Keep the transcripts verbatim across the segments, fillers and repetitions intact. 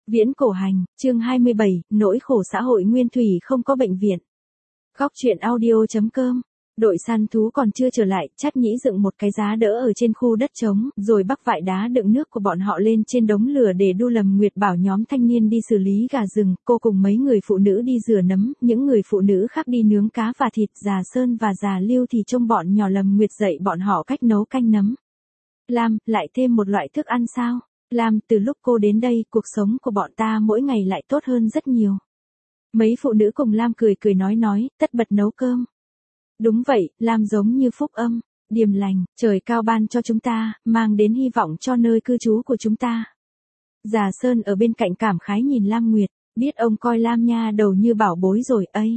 Viễn cổ hành, chương hai mươi bảy, nỗi khổ xã hội nguyên thủy không có bệnh viện. Góc truyện audio.com. Đội săn thú còn chưa trở lại, Trát Nhĩ dựng một cái giá đỡ ở trên khu đất trống, rồi bắc vại đá đựng nước của bọn họ lên trên đống lửa để đu Lâm Nguyệt bảo nhóm thanh niên đi xử lý gà rừng, cô cùng mấy người phụ nữ đi rửa nấm, những người phụ nữ khác đi nướng cá và thịt, Già Sơn và Già Lưu thì trông bọn nhỏ Lâm Nguyệt dạy bọn họ cách nấu canh nấm. Lam, lại thêm một loại thức ăn sao? Lam, từ lúc cô đến đây, cuộc sống của bọn ta mỗi ngày lại tốt hơn rất nhiều. Mấy phụ nữ cùng Lam cười cười nói nói, tất bật nấu cơm. Đúng vậy, Lam giống như phúc âm, điềm lành, trời cao ban cho chúng ta, mang đến hy vọng cho nơi cư trú của chúng ta. Già Sơn ở bên cạnh cảm khái nhìn Lam Nguyệt, biết ông coi Lam nha đầu như bảo bối rồi ấy.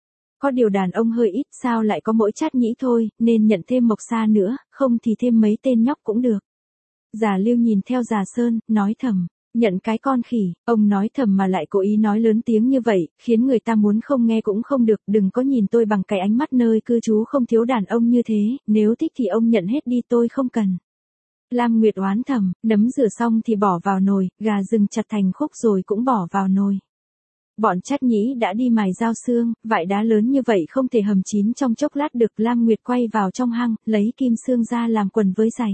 Có điều đàn ông hơi ít, sao lại có mỗi Trát Nhĩ thôi, nên nhận thêm Mộc Sa nữa, không thì thêm mấy tên nhóc cũng được. Già Lưu nhìn theo Già Sơn, nói thầm, nhận cái con khỉ, ông nói thầm mà lại cố ý nói lớn tiếng như vậy, khiến người ta muốn không nghe cũng không được, đừng có nhìn tôi bằng cái ánh mắt nơi cư trú không thiếu đàn ông như thế, nếu thích thì ông nhận hết đi tôi không cần. Lam Nguyệt oán thầm, nấm rửa xong thì bỏ vào nồi, gà rừng chặt thành khúc rồi cũng bỏ vào nồi. Bọn Trát Nhĩ đã đi mài dao xương, vại đá lớn như vậy không thể hầm chín trong chốc lát được. Lam Nguyệt quay vào trong hang, lấy kim xương ra làm quần với giày.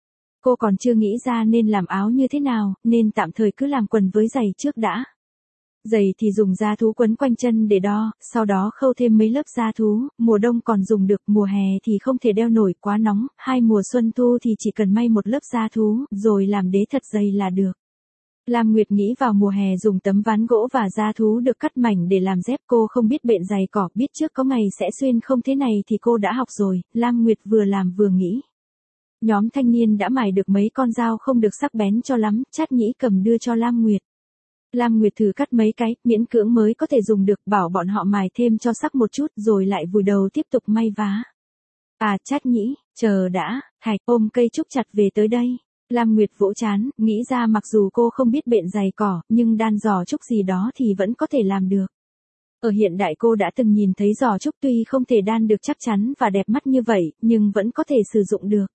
Cô còn chưa nghĩ ra nên làm áo như thế nào, nên tạm thời cứ làm quần với giày trước đã. Giày thì dùng da thú quấn quanh chân để đo, sau đó khâu thêm mấy lớp da thú, mùa đông còn dùng được, mùa hè thì không thể đeo nổi quá nóng, hai mùa xuân thu thì chỉ cần may một lớp da thú, rồi làm đế thật dày là được. Lam Nguyệt nghĩ vào mùa hè dùng tấm ván gỗ và da thú được cắt mảnh để làm dép, cô không biết bện giày cỏ, biết trước có ngày sẽ xuyên không thế này thì cô đã học rồi. Lam Nguyệt vừa làm vừa nghĩ. Nhóm thanh niên đã mài được mấy con dao không được sắc bén cho lắm, Trát Nhĩ cầm đưa cho Lam Nguyệt. Lam Nguyệt thử cắt mấy cái, miễn cưỡng mới có thể dùng được, bảo bọn họ mài thêm cho sắc một chút rồi lại vùi đầu tiếp tục may vá. À Trát Nhĩ, chờ đã, hạch, ôm cây trúc chặt về tới đây. Lam Nguyệt vỗ chán, nghĩ ra mặc dù cô không biết bện giày cỏ, nhưng đan giò trúc gì đó thì vẫn có thể làm được. Ở hiện đại cô đã từng nhìn thấy giò trúc tuy không thể đan được chắc chắn và đẹp mắt như vậy, nhưng vẫn có thể sử dụng được.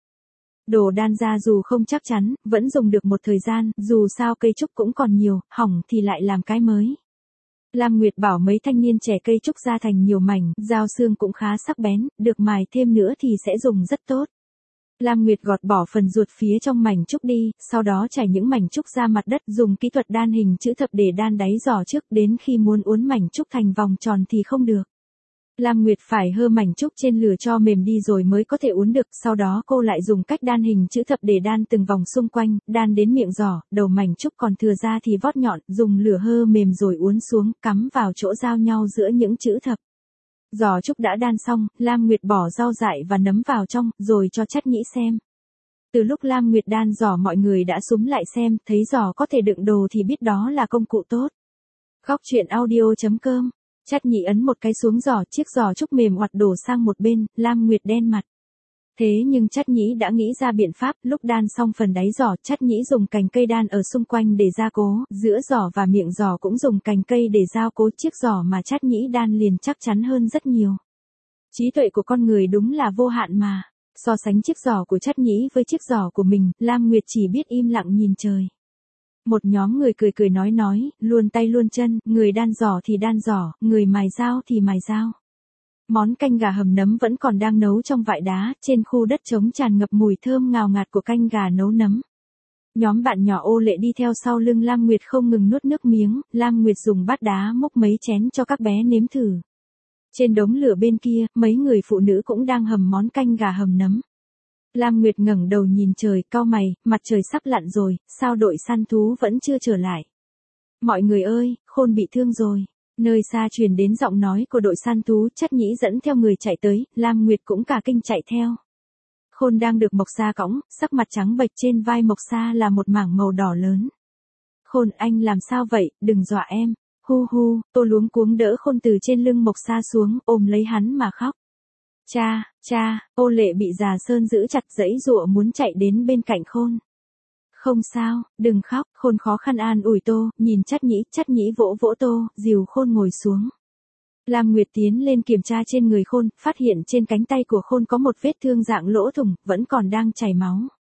Đồ đan ra dù không chắc chắn, vẫn dùng được một thời gian, dù sao cây trúc cũng còn nhiều, hỏng thì lại làm cái mới. Lam Nguyệt bảo mấy thanh niên trẻ cây trúc ra thành nhiều mảnh, dao xương cũng khá sắc bén, được mài thêm nữa thì sẽ dùng rất tốt. Lam Nguyệt gọt bỏ phần ruột phía trong mảnh trúc đi, sau đó trải những mảnh trúc ra mặt đất, dùng kỹ thuật đan hình chữ thập để đan đáy giò trước, đến khi muốn uốn mảnh trúc thành vòng tròn thì không được. Lam Nguyệt phải hơ mảnh trúc trên lửa cho mềm đi rồi mới có thể uốn được, sau đó cô lại dùng cách đan hình chữ thập để đan từng vòng xung quanh, đan đến miệng giò, đầu mảnh trúc còn thừa ra thì vót nhọn, dùng lửa hơ mềm rồi uốn xuống, cắm vào chỗ giao nhau giữa những chữ thập. Giò trúc đã đan xong, Lam Nguyệt bỏ rau dại và nấm vào trong, rồi cho Trát Nhĩ xem. Từ lúc Lam Nguyệt đan giò mọi người đã xúm lại xem, thấy giò có thể đựng đồ thì biết đó là công cụ tốt. Góc truyện audio.com. Trát Nhĩ ấn một cái xuống giò, chiếc giò trúc mềm oặt đổ sang một bên, Lam Nguyệt đen mặt. Thế nhưng Trát Nhĩ đã nghĩ ra biện pháp, lúc đan xong phần đáy giò, Trát Nhĩ dùng cành cây đan ở xung quanh để gia cố, giữa giò và miệng giò cũng dùng cành cây để giao cố, chiếc giò mà Trát Nhĩ đan liền chắc chắn hơn rất nhiều. Trí tuệ của con người đúng là vô hạn mà. So sánh chiếc giò của Trát Nhĩ với chiếc giò của mình, Lam Nguyệt chỉ biết im lặng nhìn trời. Một nhóm người cười cười nói nói, luôn tay luôn chân, người đan giò thì đan giò, người mài dao thì mài dao. Món canh gà hầm nấm vẫn còn đang nấu trong vại đá, trên khu đất trống tràn ngập mùi thơm ngào ngạt của canh gà nấu nấm. Nhóm bạn nhỏ Ô Lệ đi theo sau lưng Lam Nguyệt không ngừng nuốt nước miếng, Lam Nguyệt dùng bát đá múc mấy chén cho các bé nếm thử. Trên đống lửa bên kia, mấy người phụ nữ cũng đang hầm món canh gà hầm nấm. Lam Nguyệt ngẩng đầu nhìn trời, cau mày, mặt trời sắp lặn rồi, sao đội săn thú vẫn chưa trở lại? Mọi người ơi, Khôn bị thương rồi. Nơi xa truyền đến giọng nói của đội săn thú, Trát Nhĩ dẫn theo người chạy tới, Lam Nguyệt cũng cả kinh chạy theo. Khôn đang được Mộc Sa cõng, sắc mặt trắng bệch, trên vai Mộc Sa là một mảng màu đỏ lớn. Khôn, anh làm sao vậy, đừng dọa em. Hu hu, Tô luống cuống đỡ Khôn từ trên lưng Mộc Sa xuống, ôm lấy hắn mà khóc. Cha, cha, Ô Lệ bị Già Sơn giữ chặt, giãy giụa muốn chạy đến bên cạnh Khôn. Không sao, đừng khóc, Khôn khó khăn an ủi Tô, nhìn Trát Nhĩ, Trát Nhĩ vỗ vỗ Tô, dìu Khôn ngồi xuống. Lam Nguyệt tiến lên kiểm tra trên người Khôn, phát hiện trên cánh tay của Khôn có một vết thương dạng lỗ thủng, vẫn còn đang chảy máu.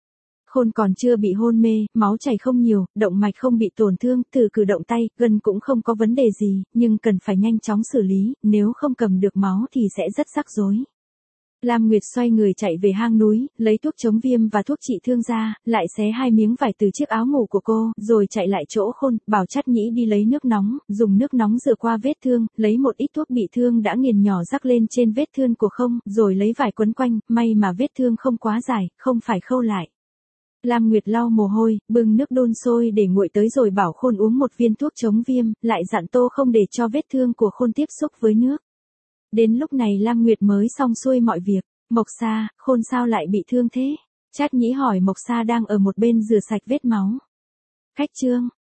Khôn còn chưa bị hôn mê, máu chảy không nhiều, động mạch không bị tổn thương, từ cử động tay, gân cũng không có vấn đề gì, nhưng cần phải nhanh chóng xử lý, nếu không cầm được máu thì sẽ rất rắc rối. Lam Nguyệt xoay người chạy về hang núi, lấy thuốc chống viêm và thuốc trị thương ra, lại xé hai miếng vải từ chiếc áo ngủ của cô, rồi chạy lại chỗ Khôn, bảo Trát Nhĩ đi lấy nước nóng, dùng nước nóng rửa qua vết thương, lấy một ít thuốc bị thương đã nghiền nhỏ rắc lên trên vết thương của Không, rồi lấy vải quấn quanh, may mà vết thương không quá dài, không phải khâu lại. Lam Nguyệt lau mồ hôi, bưng nước đun sôi để nguội tới rồi bảo Khôn uống một viên thuốc chống viêm, lại dặn Tô không để cho vết thương của Khôn tiếp xúc với nước. Đến lúc này Lam Nguyệt mới xong xuôi mọi việc. Mộc Sa, Khôn sao lại bị thương thế? Trát Nhĩ hỏi Mộc Sa đang ở một bên rửa sạch vết máu. Khách Trương,